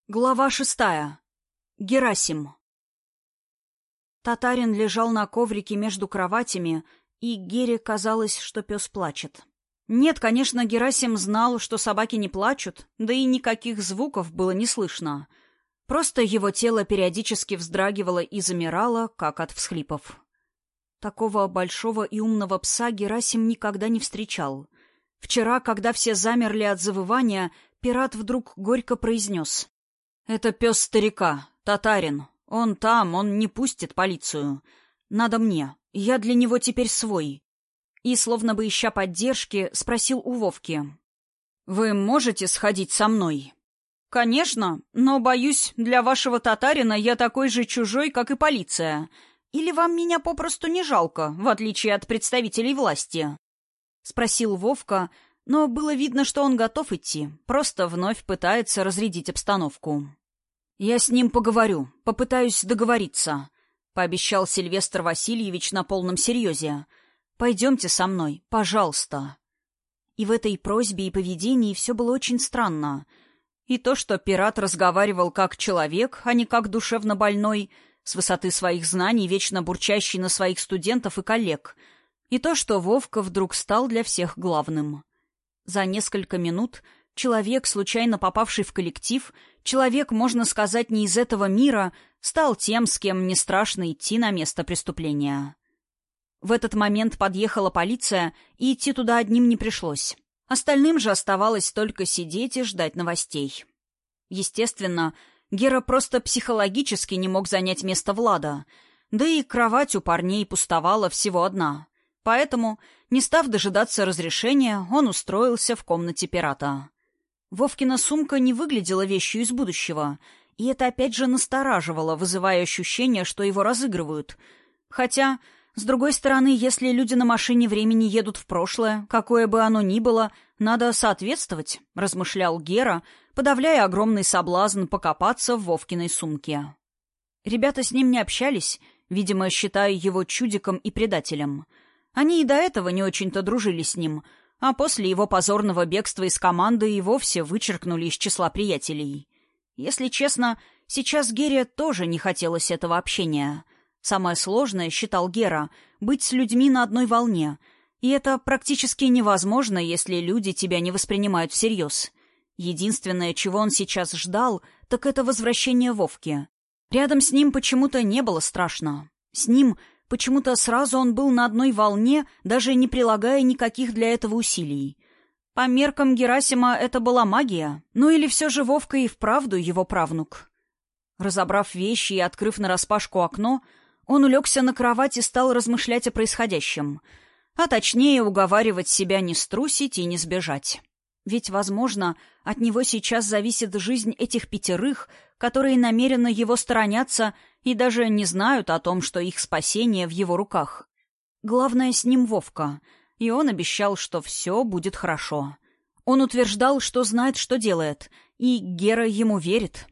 Глава 6. Герасим. Татарин лежал на коврике между кроватями, и Гере казалось, что пес плачет. Нет, конечно, Герасим знал, что собаки не плачут, да и никаких звуков было не слышно. Просто его тело периодически вздрагивало и замирало, как от всхлипов. Такого большого и умного пса Герасим никогда не встречал. Вчера, когда все замерли от завывания, пират вдруг горько произнес: «Это пес старика, Татарин. Он там, он не пустит полицию. Надо мне. Я для него теперь свой». И, словно бы ища поддержки, спросил у Вовки: «Вы можете сходить со мной?» «Конечно, но, боюсь, для вашего Татарина я такой же чужой, как и полиция. Или вам меня попросту не жалко, в отличие от представителей власти?» Спросил Вовка, но было видно, что он готов идти, просто вновь пытается разрядить обстановку. «Я с ним поговорю, попытаюсь договориться», — пообещал Сильвестр Васильевич на полном серьезе. «Пойдемте со мной, пожалуйста». И в этой просьбе и поведении все было очень странно. И то, что пират разговаривал как человек, а не как душевно больной, с высоты своих знаний, вечно бурчащий на своих студентов и коллег, и то, что Вовка вдруг стал для всех главным. За несколько минут человек, случайно попавший в коллектив, человек, можно сказать, не из этого мира, стал тем, с кем не страшно идти на место преступления. В этот момент подъехала полиция, и идти туда одним не пришлось. Остальным же оставалось только сидеть и ждать новостей. Естественно, Гера просто психологически не мог занять место Влада, да и кровать у парней пустовала всего одна. Поэтому, не став дожидаться разрешения, он устроился в комнате пирата. Вовкина сумка не выглядела вещью из будущего, и это опять же настораживало, вызывая ощущение, что его разыгрывают. Хотя, с другой стороны, если люди на машине времени едут в прошлое, какое бы оно ни было, надо соответствовать, размышлял Гера, подавляя огромный соблазн покопаться в Вовкиной сумке. Ребята с ним не общались, видимо, считая его чудиком и предателем. Они и до этого не очень-то дружили с ним, а после его позорного бегства из команды и вовсе вычеркнули из числа приятелей. Если честно, сейчас Гере тоже не хотелось этого общения. Самое сложное, считал Гера, быть с людьми на одной волне, и это практически невозможно, если люди тебя не воспринимают всерьез. Единственное, чего он сейчас ждал, так это возвращение Вовки. Рядом с ним почему-то не было страшно. С ним почему-то сразу он был на одной волне, даже не прилагая никаких для этого усилий. По меркам Герасима это была магия, ну или все же Вовка и вправду его правнук. Разобрав вещи и открыв нараспашку окно, он улегся на кровать и стал размышлять о происходящем, а точнее уговаривать себя не струсить и не сбежать. Ведь, возможно, от него сейчас зависит жизнь этих 5, которые намеренно его сторонятся и даже не знают о том, что их спасение в его руках. Главное, с ним Вовка, и он обещал, что все будет хорошо. Он утверждал, что знает, что делает, и Гера ему верит.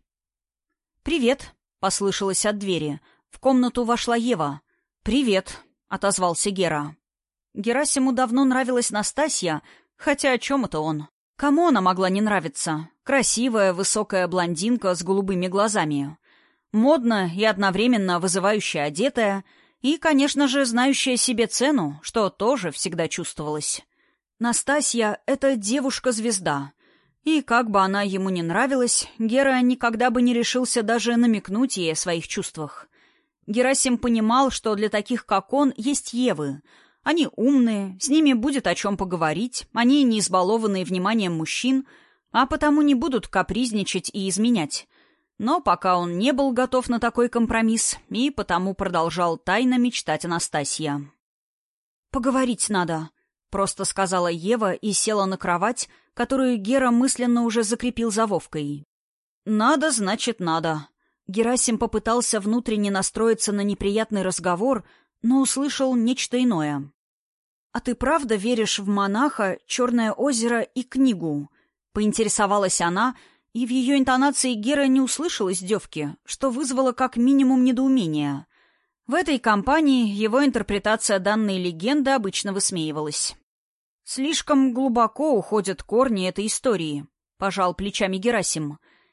«Привет», — послышалось от двери. В комнату вошла Ева. «Привет», — отозвался Гера. Герасиму давно нравилась Настасья, хотя о чем это он? Кому она могла не нравиться? Красивая, высокая блондинка с голубыми глазами. Модно и одновременно вызывающе одетая, и, конечно же, знающая себе цену, что тоже всегда чувствовалось. Настасья — это девушка-звезда. И как бы она ему не нравилась, Гера никогда бы не решился даже намекнуть ей о своих чувствах. Герасим понимал, что для таких, как он, есть Евы. Они умные, с ними будет о чем поговорить, они не избалованные вниманием мужчин, а потому не будут капризничать и изменять. Но пока он не был готов на такой компромисс, и потому продолжал тайно мечтать о Настасье. «Поговорить надо», — просто сказала Ева и села на кровать, которую Гера мысленно уже закрепил за Вовкой. «Надо, значит, надо». Герасим попытался внутренне настроиться на неприятный разговор, но услышал нечто иное. «А ты правда веришь в монаха, Черное озеро и книгу?» — поинтересовалась она, и в ее интонации Гера не услышал издевки, что вызвало как минимум недоумение. В этой компании его интерпретация данной легенды обычно высмеивалась. «Слишком глубоко уходят корни этой истории», — пожал плечами Герасим.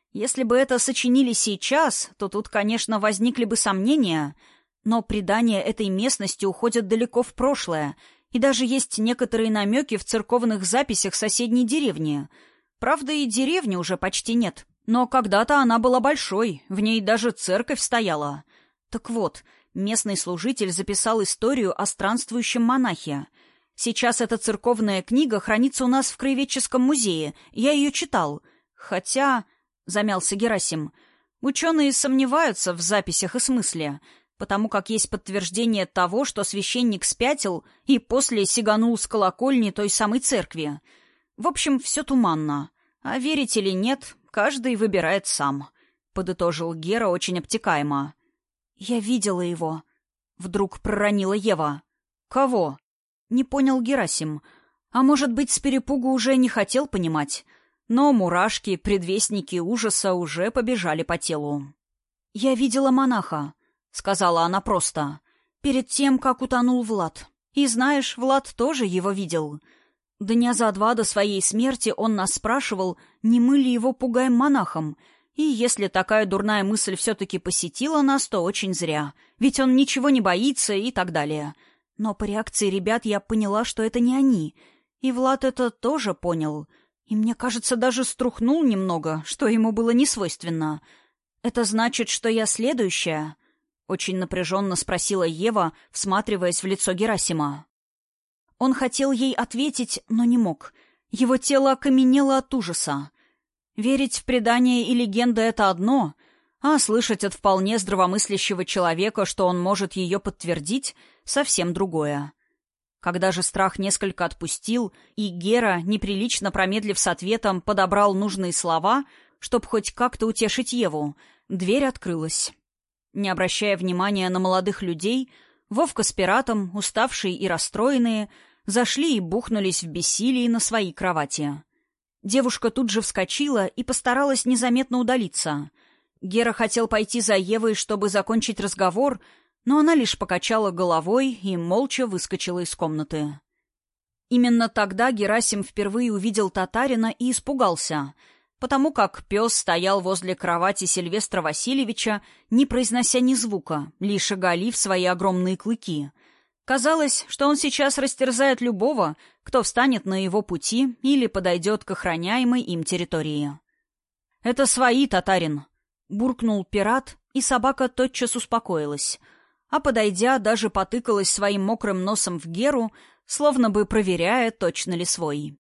Если бы это сочинили сейчас, то тут, конечно, возникли бы сомнения, но предания этой местности уходят далеко в прошлое, и даже есть некоторые намеки в церковных записях соседней деревни. Правда, и деревни уже почти нет, но когда-то она была большой, в ней даже церковь стояла. Так вот, местный служитель записал историю о странствующем монахе. Сейчас эта церковная книга хранится у нас в краеведческом музее, я ее читал. Хотя, — замялся Герасим, — ученые сомневаются в записях и смысле, потому как есть подтверждение того, что священник спятил и после сиганул с колокольни той самой церкви. В общем, все туманно. А верить или нет, каждый выбирает сам, — подытожил Гера очень обтекаемо. «Я видела его», — вдруг проронила Ева. «Кого?» — не понял Герасим. А может быть, с перепугу уже не хотел понимать. Но мурашки, предвестники ужаса уже побежали по телу. «Я видела монаха», — сказала она просто, — «перед тем, как утонул Влад. И знаешь, Влад тоже его видел. Дня за два до своей смерти он нас спрашивал, не мы ли его пугаем монахом. И если такая дурная мысль все-таки посетила нас, то очень зря. Ведь он ничего не боится и так далее. Но по реакции ребят я поняла, что это не они. И Влад это тоже понял. И мне кажется, даже струхнул немного, что ему было несвойственно. Это значит, что я следующая?» Очень напряженно спросила Ева, всматриваясь в лицо Герасима. Он хотел ей ответить, но не мог. Его тело окаменело от ужаса. Верить в предания и легенды — это одно, а слышать от вполне здравомыслящего человека, что он может ее подтвердить, — совсем другое. Когда же страх несколько отпустил, и Гера, неприлично промедлив с ответом, подобрал нужные слова, чтобы хоть как-то утешить Еву, дверь открылась. Не обращая внимания на молодых людей, Вовка с пиратом, уставшие и расстроенные, зашли и бухнулись в бессилии на свои кровати. Девушка тут же вскочила и постаралась незаметно удалиться. Гера хотел пойти за Евой, чтобы закончить разговор, но она лишь покачала головой и молча выскочила из комнаты. Именно тогда Герасим впервые увидел татарина и испугался, потому как пес стоял возле кровати Сильвестра Васильевича, не произнося ни звука, лишь оголив свои огромные клыки. Казалось, что он сейчас растерзает любого, кто встанет на его пути или подойдет к охраняемой им территории. «Это свои, татарин!» — буркнул пират, и собака тотчас успокоилась, а, подойдя, даже потыкалась своим мокрым носом в Геру, словно бы проверяя, точно ли свой.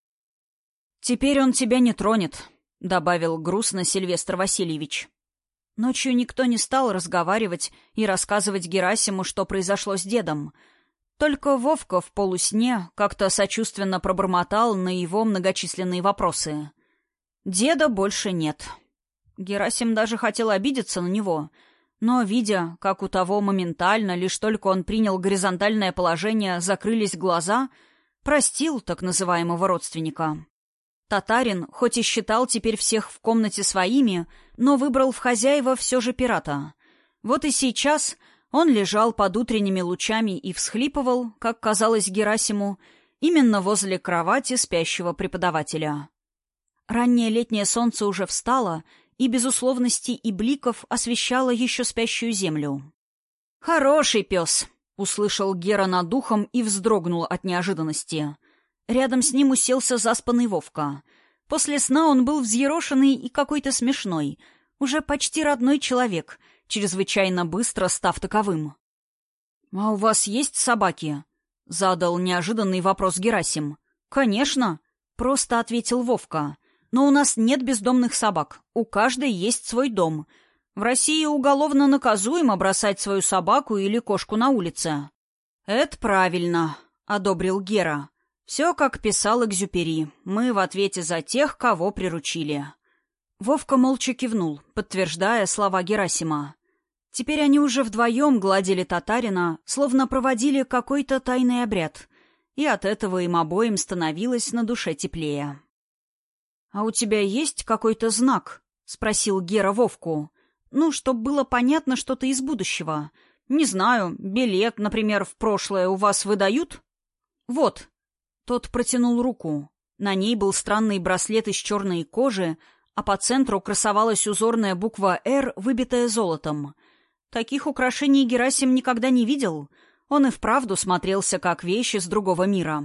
«Теперь он тебя не тронет», — добавил грустно Сильвестр Васильевич. Ночью никто не стал разговаривать и рассказывать Герасиму, что произошло с дедом. Только Вовка в полусне как-то сочувственно пробормотал на его многочисленные вопросы. Деда больше нет. Герасим даже хотел обидеться на него, но, видя, как у того моментально, лишь только он принял горизонтальное положение, закрылись глаза, простил так называемого родственника. Татарин, хоть и считал теперь всех в комнате своими, но выбрал в хозяева все же пирата. Вот и сейчас он лежал под утренними лучами и всхлипывал, как казалось Герасиму, именно возле кровати спящего преподавателя. Раннее летнее солнце уже встало, и без условностей и бликов освещало еще спящую землю. «Хороший пес!» — услышал Гера над ухом и вздрогнул от неожиданности. Рядом с ним уселся заспанный Вовка. После сна он был взъерошенный и какой-то смешной, уже почти родной человек, чрезвычайно быстро став таковым. «А у вас есть собаки?» — задал неожиданный вопрос Герасим. «Конечно», — просто ответил Вовка. «Но у нас нет бездомных собак. У каждой есть свой дом. В России уголовно наказуемо бросать свою собаку или кошку на улице». «Это правильно», — одобрил Гера. «Все, как писал Экзюпери. Мы в ответе за тех, кого приручили». Вовка молча кивнул, подтверждая слова Герасима. Теперь они уже вдвоем гладили татарина, словно проводили какой-то тайный обряд, и от этого им обоим становилось на душе теплее. «А у тебя есть какой-то знак?» — спросил Гера Вовку. «Ну, чтоб было понятно что-то из будущего. Не знаю, билет, например, в прошлое у вас выдают?» «Вот». Тот протянул руку. На ней был странный браслет из черной кожи, а по центру красовалась узорная буква «Р», выбитая золотом. Таких украшений Герасим никогда не видел. Он и вправду смотрелся как вещь из другого мира.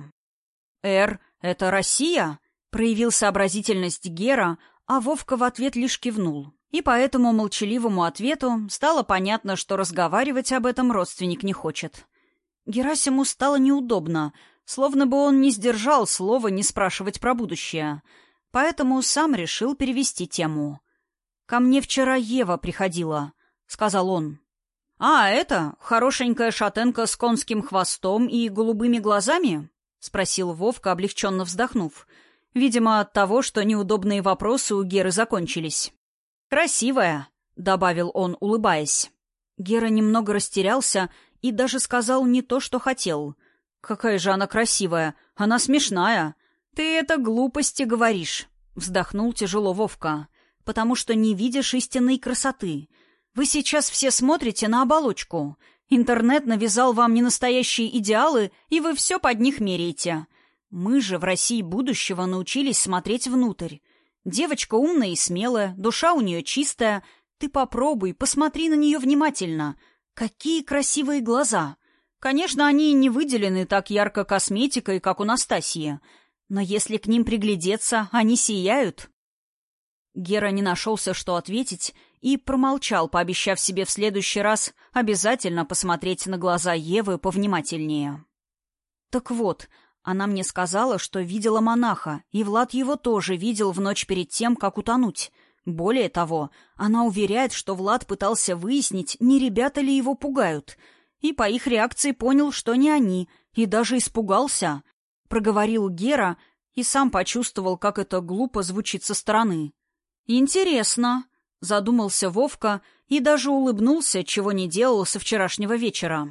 «Р — это Россия?» — проявил сообразительность Гера, а Вовка в ответ лишь кивнул. И по этому молчаливому ответу стало понятно, что разговаривать об этом родственник не хочет. Герасиму стало неудобно, словно бы он не сдержал слова не спрашивать про будущее, поэтому сам решил перевести тему. «Ко мне вчера Ева приходила», — сказал он. «А, это хорошенькая шатенка с конским хвостом и голубыми глазами?» — спросил Вовка, облегченно вздохнув. Видимо, от того, что неудобные вопросы у Геры закончились. «Красивая», — добавил он, улыбаясь. Гера немного растерялся и даже сказал не то, что хотел. «Какая же она красивая! Она смешная!» «Ты это глупости говоришь», — вздохнул тяжело Вовка, «потому что не видишь истинной красоты. Вы сейчас все смотрите на оболочку. Интернет навязал вам ненастоящие идеалы, и вы все под них меряете. Мы же в России будущего научились смотреть внутрь. Девочка умная и смелая, душа у нее чистая. Ты попробуй, посмотри на нее внимательно. Какие красивые глаза! Конечно, они не выделены так ярко косметикой, как у Настасьи, но если к ним приглядеться, они сияют». Гера не нашелся, что ответить, и промолчал, пообещав себе в следующий раз обязательно посмотреть на глаза Евы повнимательнее. «Так вот, она мне сказала, что видела монаха, и Влад его тоже видел в ночь перед тем, как утонуть. Более того, она уверяет, что Влад пытался выяснить, не ребята ли его пугают, и по их реакции понял, что не они, и даже испугался», — проговорил Гера и сам почувствовал, как это глупо звучит со стороны. «Интересно», — задумался Вовка и даже улыбнулся, чего не делал со вчерашнего вечера.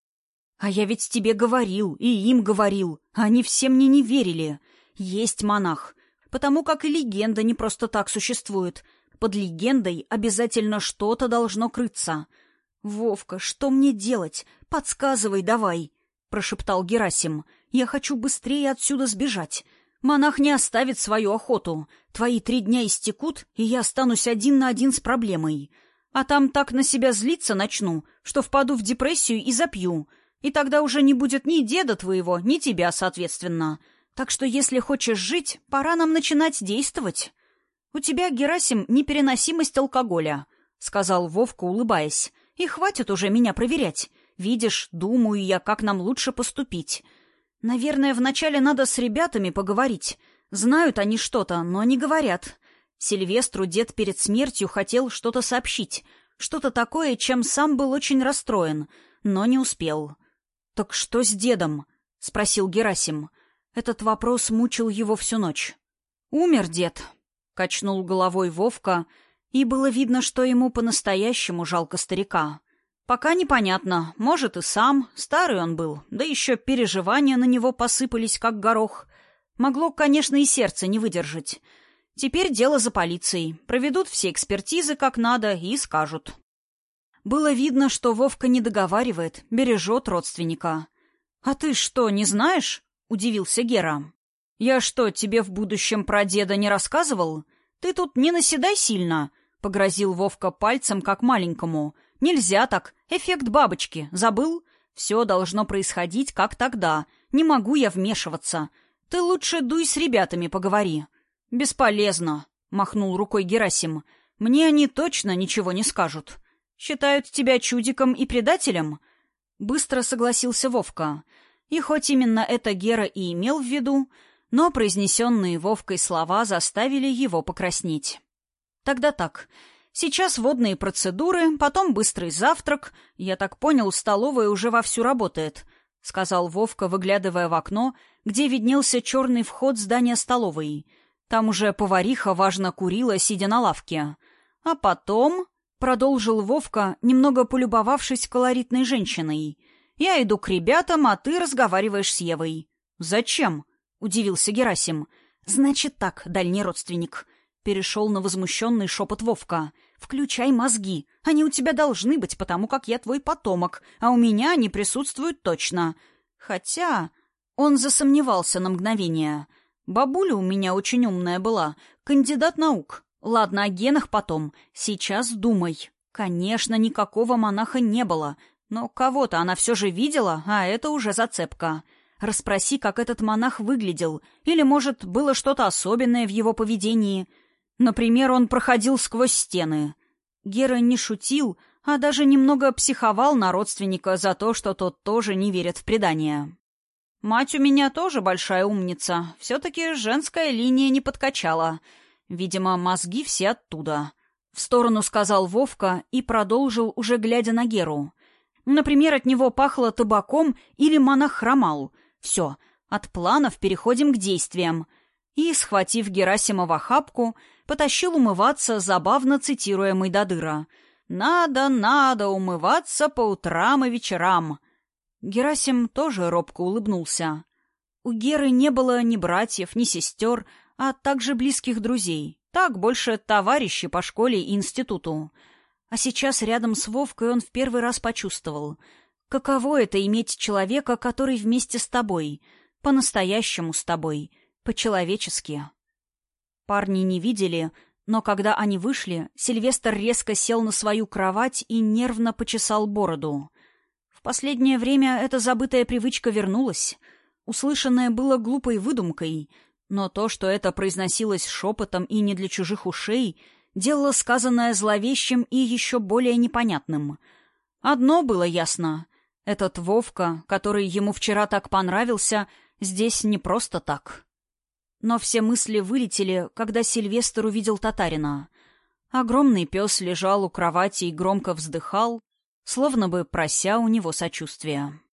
«А я ведь тебе говорил, и им говорил, они все мне не верили. Есть монах, потому как и легенда не просто так существует. Под легендой обязательно что-то должно крыться. Вовка, что мне делать? Подсказывай давай», — прошептал Герасим. «Я хочу быстрее отсюда сбежать. Монах не оставит свою охоту. Твои 3 дня истекут, и я останусь один на один с проблемой. А там так на себя злиться начну, что впаду в депрессию и запью. И тогда уже не будет ни деда твоего, ни тебя, соответственно. Так что если хочешь жить, пора нам начинать действовать». «У тебя, Герасим, непереносимость алкоголя», — сказал Вовка, улыбаясь. «И хватит уже меня проверять. Видишь, думаю я, как нам лучше поступить. Наверное, вначале надо с ребятами поговорить. Знают они что-то, но не говорят. Сильвестру дед перед смертью хотел что-то сообщить. Что-то такое, чем сам был очень расстроен, но не успел». «Так что с дедом?» — спросил Герасим. Этот вопрос мучил его всю ночь. «Умер дед», — качнул головой Вовка, и было видно, что ему по-настоящему жалко старика. «Пока непонятно, может и сам, старый он был, да еще переживания на него посыпались, как горох. Могло, конечно, и сердце не выдержать. Теперь дело за полицией, проведут все экспертизы как надо и скажут». Было видно, что Вовка не договаривает, бережет родственника. «А ты что, не знаешь?» — удивился Гера. «Я что, тебе в будущем про деда не рассказывал? Ты тут не наседай сильно», — погрозил Вовка пальцем, как маленькому. «Нельзя так. Эффект бабочки. Забыл? Все должно происходить, как тогда. Не могу я вмешиваться. Ты лучше дуй с ребятами поговори». «Бесполезно», — махнул рукой Герасим. «Мне они точно ничего не скажут. Считают тебя чудиком и предателем?» Быстро согласился Вовка. И хоть именно это Гера и имел в виду, но произнесенные Вовкой слова заставили его покраснеть. «Тогда так. Сейчас водные процедуры, потом быстрый завтрак. Я так понял, столовая уже вовсю работает», — сказал Вовка, выглядывая в окно, где виднелся черный вход здания столовой. Там уже повариха важно курила, сидя на лавке. «А потом...» — продолжил Вовка, немного полюбовавшись колоритной женщиной. «Я иду к ребятам, а ты разговариваешь с Евой». «Зачем?» — удивился Герасим. «Значит так, дальний родственник». Перешел на возмущенный шепот Вовка. «Включай мозги. Они у тебя должны быть, потому как я твой потомок, а у меня они присутствуют точно. Хотя...» Он засомневался на мгновение. «Бабуля у меня очень умная была, кандидат наук. Ладно, о генах потом. Сейчас думай. Конечно, никакого монаха не было, но кого-то она все же видела, а это уже зацепка. Расспроси, как этот монах выглядел, или, может, было что-то особенное в его поведении. Например, он проходил сквозь стены. Гера не шутил, а даже немного психовал на родственника за то, что тот тоже не верит в предания. Мать у меня тоже большая умница. Все-таки женская линия не подкачала. Видимо, мозги все оттуда. В сторону сказал Вовка и продолжил, уже глядя на Геру. Например, от него пахло табаком или монах хромал. Все, от планов переходим к действиям. И, схватив Герасима в охапку, потащил умываться, забавно цитируя Мойдодыра. «Надо умываться по утрам и вечерам». Герасим тоже робко улыбнулся. У Геры не было ни братьев, ни сестер, а также близких друзей. Так, больше товарищи по школе и институту. А сейчас рядом с Вовкой он в первый раз почувствовал, каково это иметь человека, который вместе с тобой, по-настоящему с тобой, по-человечески. Парни не видели, но когда они вышли, Сильвестр резко сел на свою кровать и нервно почесал бороду. В последнее время эта забытая привычка вернулась. Услышанное было глупой выдумкой, но то, что это произносилось шепотом и не для чужих ушей, делало сказанное зловещим и еще более непонятным. Одно было ясно — этот Вовка, который ему вчера так понравился, здесь не просто так. Но все мысли вылетели, когда Сильвестр увидел татарина. Огромный пес лежал у кровати и громко вздыхал, словно бы прося у него сочувствия.